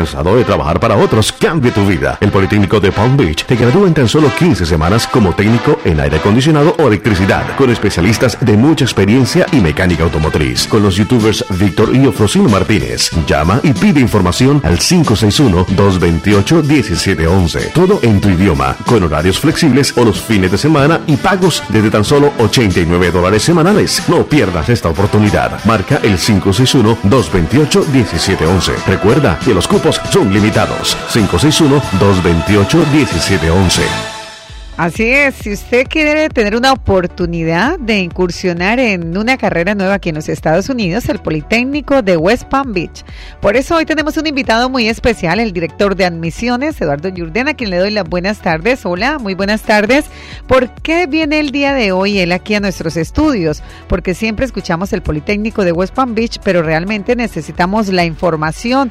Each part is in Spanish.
cansado de trabajar para otros? Cambia tu vida. El Politécnico de Palm Beach te gradúa en tan solo 15 semanas como técnico en aire acondicionado o electricidad, con especialistas de mucha experiencia y mecánica automotriz, con los youtubers Víctor y Ofrosino Martínez. Llama y pide información al 561-228-1711. Todo en tu idioma, con horarios flexibles o los fines de semana y pagos desde tan solo $89 semanales. No pierdas esta oportunidad. Marca el 561-228-1711. Recuerda que los cupos son limitados. 561-228-1711. Así es, si usted quiere tener una oportunidad de incursionar en una carrera nueva aquí en los Estados Unidos, el Politécnico de West Palm Beach. Por eso hoy tenemos un invitado muy especial, el director de admisiones, Eduardo Yurden, a quien le doy las buenas tardes. Hola, muy buenas tardes. ¿Por qué viene el día de hoy él aquí a nuestros estudios? Porque siempre escuchamos el Politécnico de West Palm Beach, pero realmente necesitamos la información.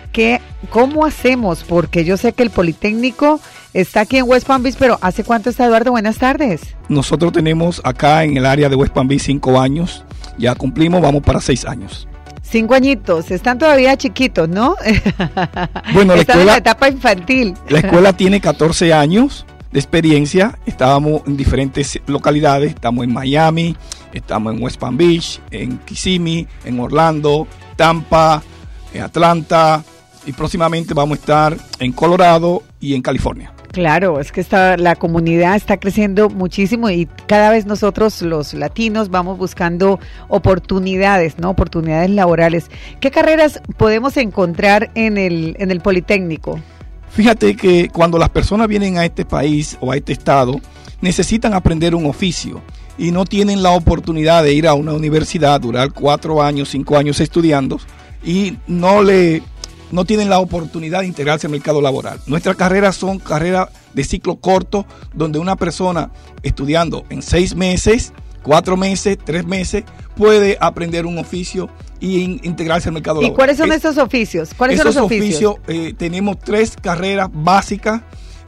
¿Cómo hacemos? Porque yo sé que el Politécnico está aquí en West Palm Beach, pero ¿hace cuánto está, Eduardo? Buenas tardes. Nosotros tenemos acá en el área de West Palm Beach 5 años, ya cumplimos, vamos para 6 años. 5 añitos, están todavía chiquitos, ¿no? Bueno, están en la etapa infantil. La escuela tiene 14 años de experiencia, estábamos en diferentes localidades, estamos en Miami, estamos en West Palm Beach, en Kissimmee, en Orlando, Tampa, en Atlanta, y próximamente vamos a estar en Colorado y en California. Claro, es que la comunidad está creciendo muchísimo y cada vez nosotros los latinos vamos buscando oportunidades, ¿no? Oportunidades laborales. ¿Qué carreras podemos encontrar en el Politécnico? Fíjate que cuando las personas vienen a este país o a este estado, necesitan aprender un oficio y no tienen la oportunidad de ir a una universidad, durar 4 años, 5 años estudiando y no tienen la oportunidad de integrarse al mercado laboral. Nuestras carreras son carreras de ciclo corto, donde una persona estudiando en 6 meses, 4 meses, 3 meses, puede aprender un oficio y integrarse al mercado laboral. ¿Y cuáles son esos oficios? ¿Cuáles son los oficios? Tenemos 3 carreras básicas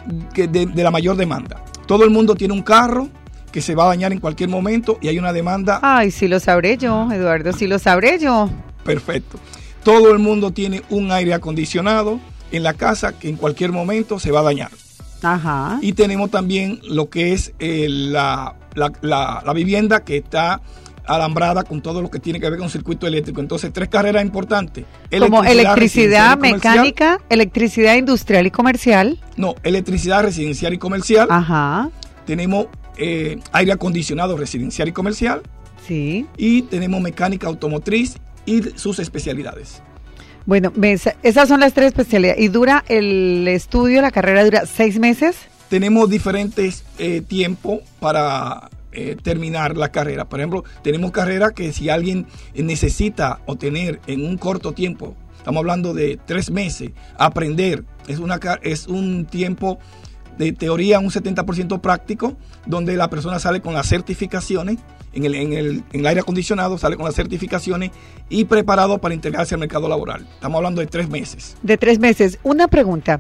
de la mayor demanda. Todo el mundo tiene un carro que se va a dañar en cualquier momento y hay una demanda. Ay, sí lo sabré yo, Eduardo, sí lo sabré yo. Perfecto. Todo el mundo tiene un aire acondicionado en la casa que en cualquier momento se va a dañar. Ajá. Y tenemos también lo que es la vivienda que está alambrada con todo lo que tiene que ver con circuito eléctrico. Entonces, 3 carreras importantes. Como electricidad mecánica, electricidad industrial y comercial. No, electricidad residencial y comercial. Ajá. Tenemos aire acondicionado residencial y comercial. Sí. Y tenemos mecánica automotriz y sus especialidades. Bueno, esas son las 3 especialidades. ¿Y dura el estudio, la carrera dura 6 meses? Tenemos diferentes tiempos para terminar la carrera. Por ejemplo, tenemos carreras que si alguien necesita obtener en un corto tiempo, estamos hablando de 3 meses, aprender, es un tiempo de teoría, un 70% práctico, donde la persona sale con las certificaciones, en el aire acondicionado sale con las certificaciones y preparado para integrarse al mercado laboral. Estamos hablando de 3 meses. De 3 meses. Una pregunta.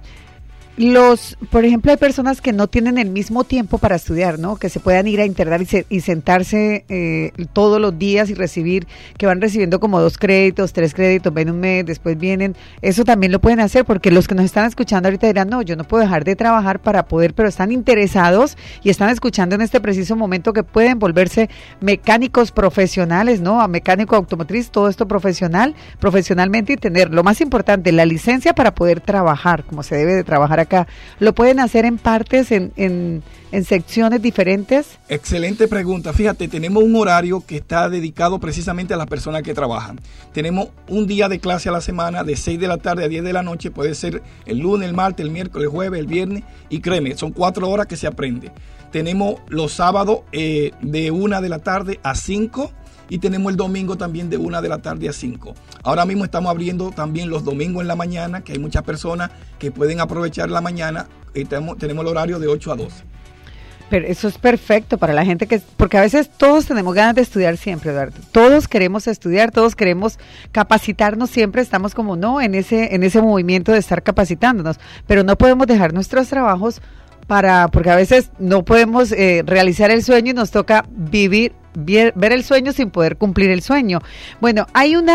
Por ejemplo, hay personas que no tienen el mismo tiempo para estudiar, ¿no? Que se puedan ir a internar y sentarse todos los días y que van recibiendo como 2 créditos, 3 créditos, ven un mes, después vienen. Eso también lo pueden hacer porque los que nos están escuchando ahorita dirán, no, yo no puedo dejar de trabajar para poder, pero están interesados y están escuchando en este preciso momento que pueden volverse mecánicos profesionales, ¿no? A mecánico automotriz, todo esto profesionalmente y tener, lo más importante, la licencia para poder trabajar como se debe de trabajar acá. ¿Lo pueden hacer en partes, en secciones diferentes? Excelente pregunta. Fíjate, tenemos un horario que está dedicado precisamente a las personas que trabajan. Tenemos un día de clase a la semana de 6 de la tarde a 10 de la noche. Puede ser el lunes, el martes, el miércoles, el jueves, el viernes. Y créeme, son 4 horas que se aprende. Tenemos los sábados de 1 de la tarde a 5. Y tenemos el domingo también de 1 de la tarde a 5. Ahora mismo estamos abriendo también los domingos en la mañana, que hay muchas personas que pueden aprovechar la mañana. Tenemos el horario de 8 a 12. Pero eso es perfecto para la gente porque a veces todos tenemos ganas de estudiar siempre, Eduardo. Todos queremos estudiar, todos queremos capacitarnos siempre, estamos como en ese movimiento de estar capacitándonos, pero no podemos dejar nuestros trabajos porque a veces no podemos realizar el sueño y nos toca ver el sueño sin poder cumplir el sueño. Bueno, hay una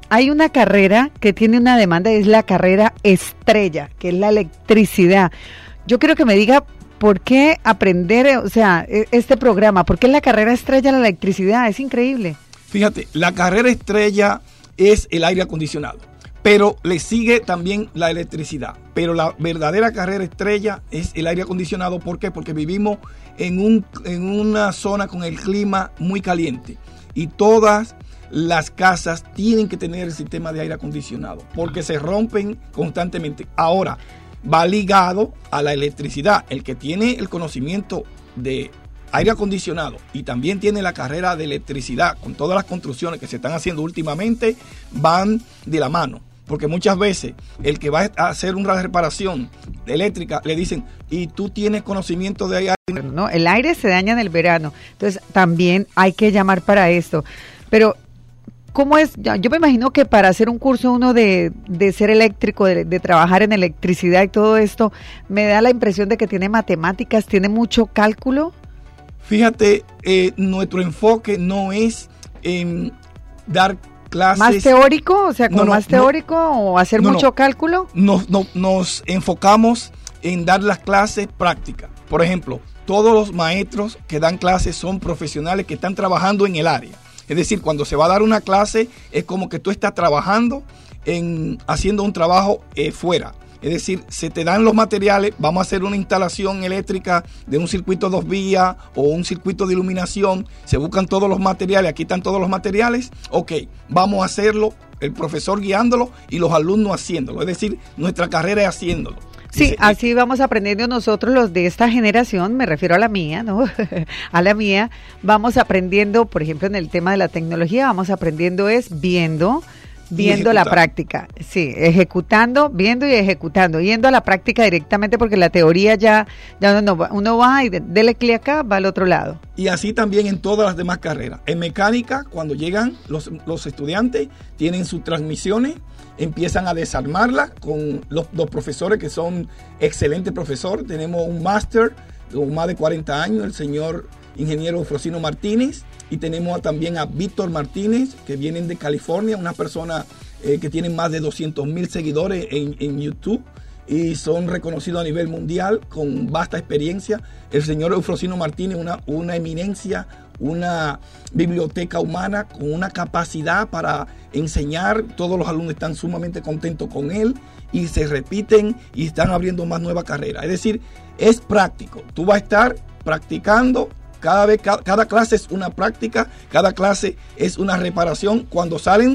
hay una carrera que tiene una demanda, es la carrera estrella, que es la electricidad. Yo quiero que me diga por qué aprender, o sea, este programa, por qué es la carrera estrella la electricidad, es increíble. Fíjate, la carrera estrella es el aire acondicionado, pero le sigue también la electricidad. Pero la verdadera carrera estrella es el aire acondicionado. ¿Por qué? Porque vivimos en una zona con el clima muy caliente y todas las casas tienen que tener el sistema de aire acondicionado porque se rompen constantemente. Ahora, va ligado a la electricidad. El que tiene el conocimiento de aire acondicionado y también tiene la carrera de electricidad, con todas las construcciones que se están haciendo últimamente, van de la mano. Porque muchas veces el que va a hacer una reparación eléctrica le dicen, ¿y tú tienes conocimiento de aire? No, el aire se daña en el verano, entonces también hay que llamar para esto. Pero ¿cómo es? Yo me imagino que para hacer un curso uno de ser eléctrico, de trabajar en electricidad y todo esto, me da la impresión de que tiene matemáticas, tiene mucho cálculo. Fíjate, nuestro enfoque no es en dar clases. ¿Más teórico? O sea, más teórico o hacer mucho cálculo. Nos enfocamos en dar las clases prácticas. Por ejemplo, todos los maestros que dan clases son profesionales que están trabajando en el área. Es decir, cuando se va a dar una clase, es como que tú estás trabajando haciendo un trabajo fuera. Es decir, se te dan los materiales, vamos a hacer una instalación eléctrica de un circuito 2 vías o un circuito de iluminación, se buscan todos los materiales, aquí están todos los materiales, ok, vamos a hacerlo, el profesor guiándolo y los alumnos haciéndolo. Es decir, nuestra carrera es haciéndolo. Sí, así vamos aprendiendo nosotros los de esta generación, me refiero a la mía, ¿no? A la mía, vamos aprendiendo, por ejemplo, en el tema de la tecnología, vamos aprendiendo viendo la práctica, sí, ejecutando, viendo y ejecutando, yendo a la práctica directamente porque la teoría ya uno va y dele clic acá, va al otro lado. Y así también en todas las demás carreras. En mecánica, cuando llegan los estudiantes, tienen sus transmisiones, empiezan a desarmarlas con los profesores que son excelentes profesores. Tenemos un máster con más de 40 años, el señor ingeniero Eufrosino Martínez, y tenemos también a Víctor Martínez, que vienen de California, una persona que tiene más de 200,000 seguidores en YouTube y son reconocidos a nivel mundial con vasta experiencia. El señor Eufrosino Martínez, una eminencia, una biblioteca humana con una capacidad para enseñar. Todos los alumnos están sumamente contentos con él y se repiten y están abriendo más nuevas carreras. Es decir, es práctico. Tú vas a estar practicando. Cada clase es una práctica, cada clase es una reparación. Cuando salen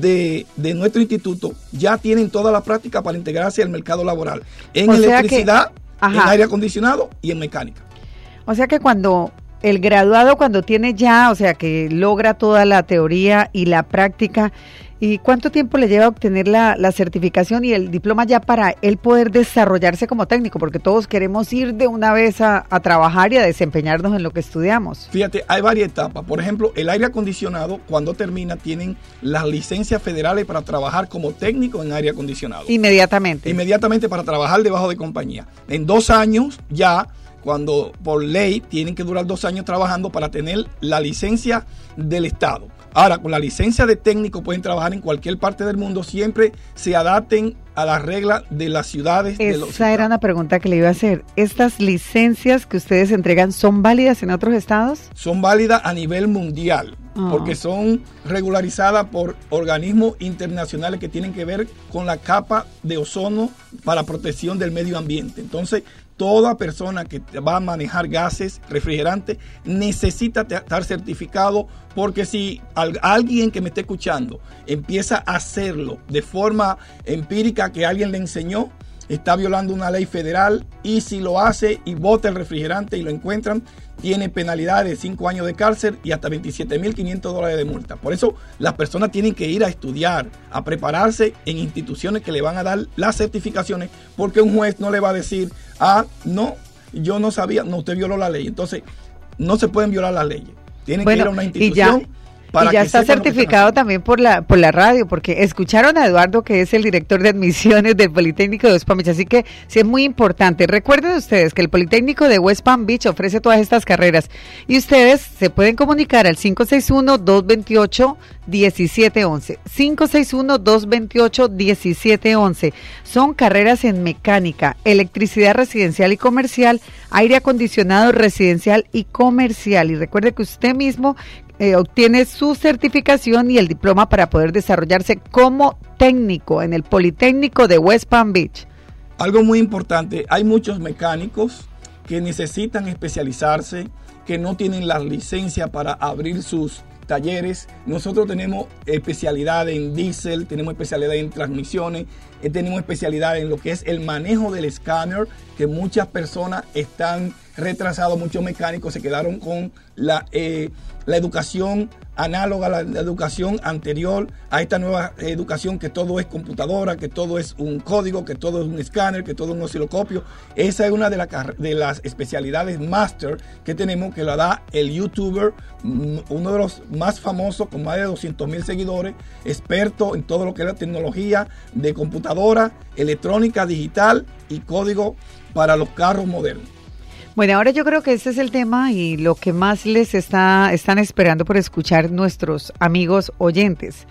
de nuestro instituto, ya tienen toda la práctica para integrarse al mercado laboral. En electricidad, en aire acondicionado y en mecánica. O sea que cuando el graduado, cuando tiene ya, o sea que logra toda la teoría y la práctica, ¿y cuánto tiempo le lleva a obtener la certificación y el diploma ya para él poder desarrollarse como técnico? Porque todos queremos ir de una vez a trabajar y a desempeñarnos en lo que estudiamos. Fíjate, hay varias etapas. Por ejemplo, el aire acondicionado, cuando termina, tienen las licencias federales para trabajar como técnico en aire acondicionado. Inmediatamente. Inmediatamente para trabajar debajo de compañía. En 2 años ya, cuando por ley tienen que durar 2 años trabajando para tener la licencia del Estado. Ahora, con la licencia de técnico pueden trabajar en cualquier parte del mundo, siempre se adapten a las reglas de las ciudades. Esa era una pregunta que le iba a hacer. ¿Estas licencias que ustedes entregan son válidas en otros estados? Son válidas a nivel mundial, porque son regularizadas por organismos internacionales que tienen que ver con la capa de ozono para protección del medio ambiente. Entonces, toda persona que va a manejar gases, refrigerantes, necesita estar certificado, porque si alguien que me esté escuchando empieza a hacerlo de forma empírica que alguien le enseñó, está violando una ley federal, y si lo hace y bota el refrigerante y lo encuentran, tiene penalidades de 5 años de cárcel y hasta $27,500 de multa. Por eso las personas tienen que ir a estudiar, a prepararse en instituciones que le van a dar las certificaciones, porque un juez no le va a decir, no, yo no sabía, no, usted violó la ley. Entonces, no se pueden violar las leyes. Tienen que ir a una institución Y ya está certificado también por la radio, porque escucharon a Eduardo, que es el director de admisiones del Politécnico de West Palm Beach, así que sí es muy importante. Recuerden ustedes que el Politécnico de West Palm Beach ofrece todas estas carreras y ustedes se pueden comunicar al 561-228-1711. 561-228-1711. Son carreras en mecánica, electricidad residencial y comercial, aire acondicionado residencial y comercial. Y recuerde que usted mismo obtiene su certificación y el diploma para poder desarrollarse como técnico en el Politécnico de West Palm Beach. Algo muy importante, hay muchos mecánicos que necesitan especializarse, que no tienen la licencia para abrir sus talleres. Nosotros tenemos especialidad en diésel, tenemos especialidad en transmisiones, tenemos especialidad en lo que es el manejo del escáner, que muchas personas están retrasados, muchos mecánicos se quedaron con la educación análoga, la educación anterior a esta nueva educación, que todo es computadora, que todo es un código, que todo es un escáner, que todo es un osciloscopio. Esa es una de las especialidades máster que tenemos, que la da el youtuber, uno de los más famosos, con más de 200,000 seguidores, experto en todo lo que es la tecnología de computadora, electrónica, digital y código para los carros modernos. Bueno, ahora yo creo que ese es el tema y lo que más les están esperando por escuchar nuestros amigos oyentes.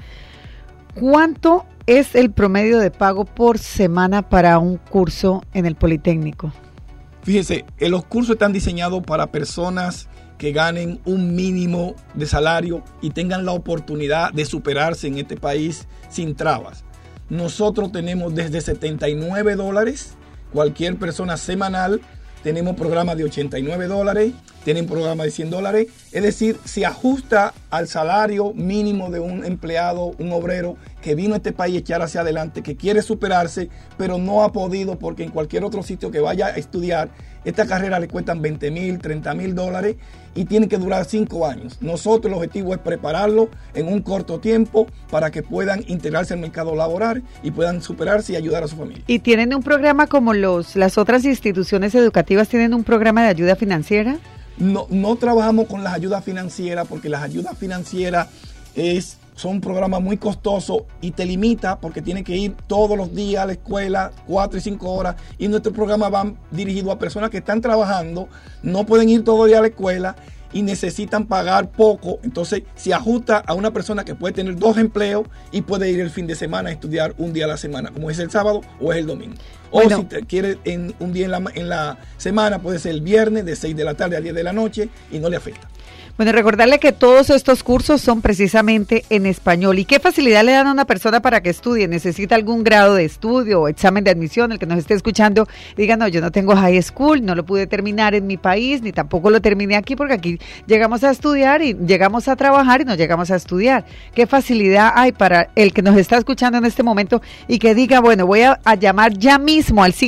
¿Cuánto es el promedio de pago por semana para un curso en el Politécnico? Fíjese, los cursos están diseñados para personas que ganen un mínimo de salario y tengan la oportunidad de superarse en este país sin trabas. Nosotros tenemos desde $79, cualquier persona semanal. Tenemos programas de $89, tienen programas de $100, es decir, se ajusta al salario mínimo de un empleado, un obrero que vino a este país a echar hacia adelante, que quiere superarse, pero no ha podido porque en cualquier otro sitio que vaya a estudiar, esta carrera le cuestan $20,000, $30,000 y tiene que durar 5 años. Nosotros el objetivo es prepararlo en un corto tiempo para que puedan integrarse al mercado laboral y puedan superarse y ayudar a su familia. ¿Y tienen un programa como las otras instituciones educativas, tienen un programa de ayuda financiera? No trabajamos con las ayudas financieras porque las ayudas financieras son programas muy costosos y te limita porque tienes que ir todos los días a la escuela, 4 y 5 horas, y nuestros programas van dirigidos a personas que están trabajando, no pueden ir todos los días a la escuela y necesitan pagar poco. Entonces se ajusta a una persona que puede tener 2 empleos y puede ir el fin de semana a estudiar un día a la semana, como es el sábado o es el domingo. Bueno, o si quiere un día en la semana, puede ser el viernes de 6 de la tarde a 10 de la noche y no le afecta. Bueno, recordarle que todos estos cursos son precisamente en español. ¿Y qué facilidad le dan a una persona para que estudie? ¿Necesita algún grado de estudio o examen de admisión? El que nos esté escuchando diga, no, yo no tengo high school, no lo pude terminar en mi país, ni tampoco lo terminé aquí, porque aquí llegamos a estudiar y llegamos a trabajar y no llegamos a estudiar. ¿Qué facilidad hay para el que nos está escuchando en este momento y que diga, bueno, voy a llamar ya mismo al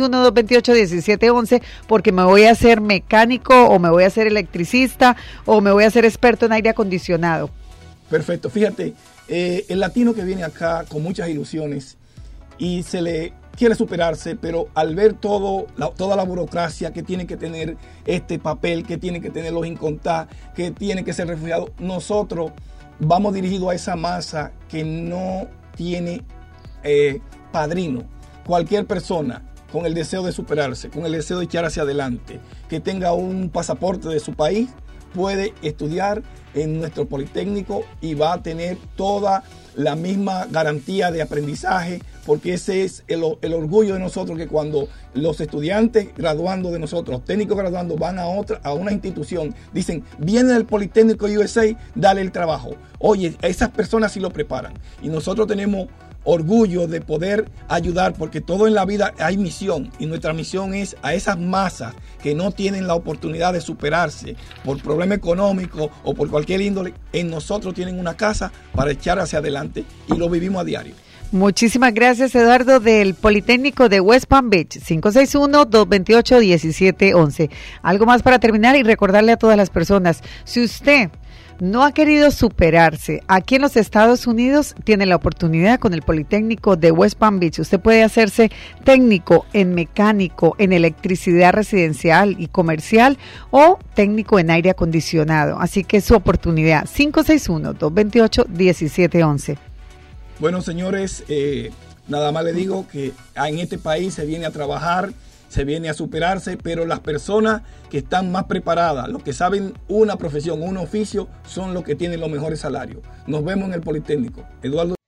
561-228-1711 porque me voy a hacer mecánico o me voy a hacer electricista o me voy a ser experto en aire acondicionado? Perfecto, fíjate, el latino que viene acá con muchas ilusiones y se le quiere superarse, pero al ver toda la burocracia que tiene que tener este papel, que tiene que tener los incontar, que tiene que ser refugiado, nosotros vamos dirigidos a esa masa que no tiene padrino. Cualquier persona con el deseo de superarse, con el deseo de echar hacia adelante, que tenga un pasaporte de su país, puede estudiar en nuestro Politécnico y va a tener toda la misma garantía de aprendizaje, porque ese es el orgullo de nosotros, que cuando los estudiantes graduando de nosotros, los técnicos graduando, van a una institución, dicen, viene del Politécnico USA, dale el trabajo. Oye, a esas personas sí lo preparan. Y nosotros tenemos orgullo de poder ayudar, porque todo en la vida hay misión, y nuestra misión es a esas masas que no tienen la oportunidad de superarse por problema económico o por cualquier índole. En nosotros tienen una casa para echar hacia adelante y lo vivimos a diario. Muchísimas gracias, Eduardo, del Politécnico de West Palm Beach. 561-228-1711. Algo más para terminar y recordarle a todas las personas, si usted no ha querido superarse. Aquí en los Estados Unidos tiene la oportunidad con el Politécnico de West Palm Beach. Usted puede hacerse técnico en mecánico, en electricidad residencial y comercial o técnico en aire acondicionado. Así que es su oportunidad. 561-228-1711. Bueno, señores, nada más le digo que en este país se viene a trabajar, se viene a superarse, pero las personas que están más preparadas, los que saben una profesión, un oficio, son los que tienen los mejores salarios. Nos vemos en el Politécnico. Eduardo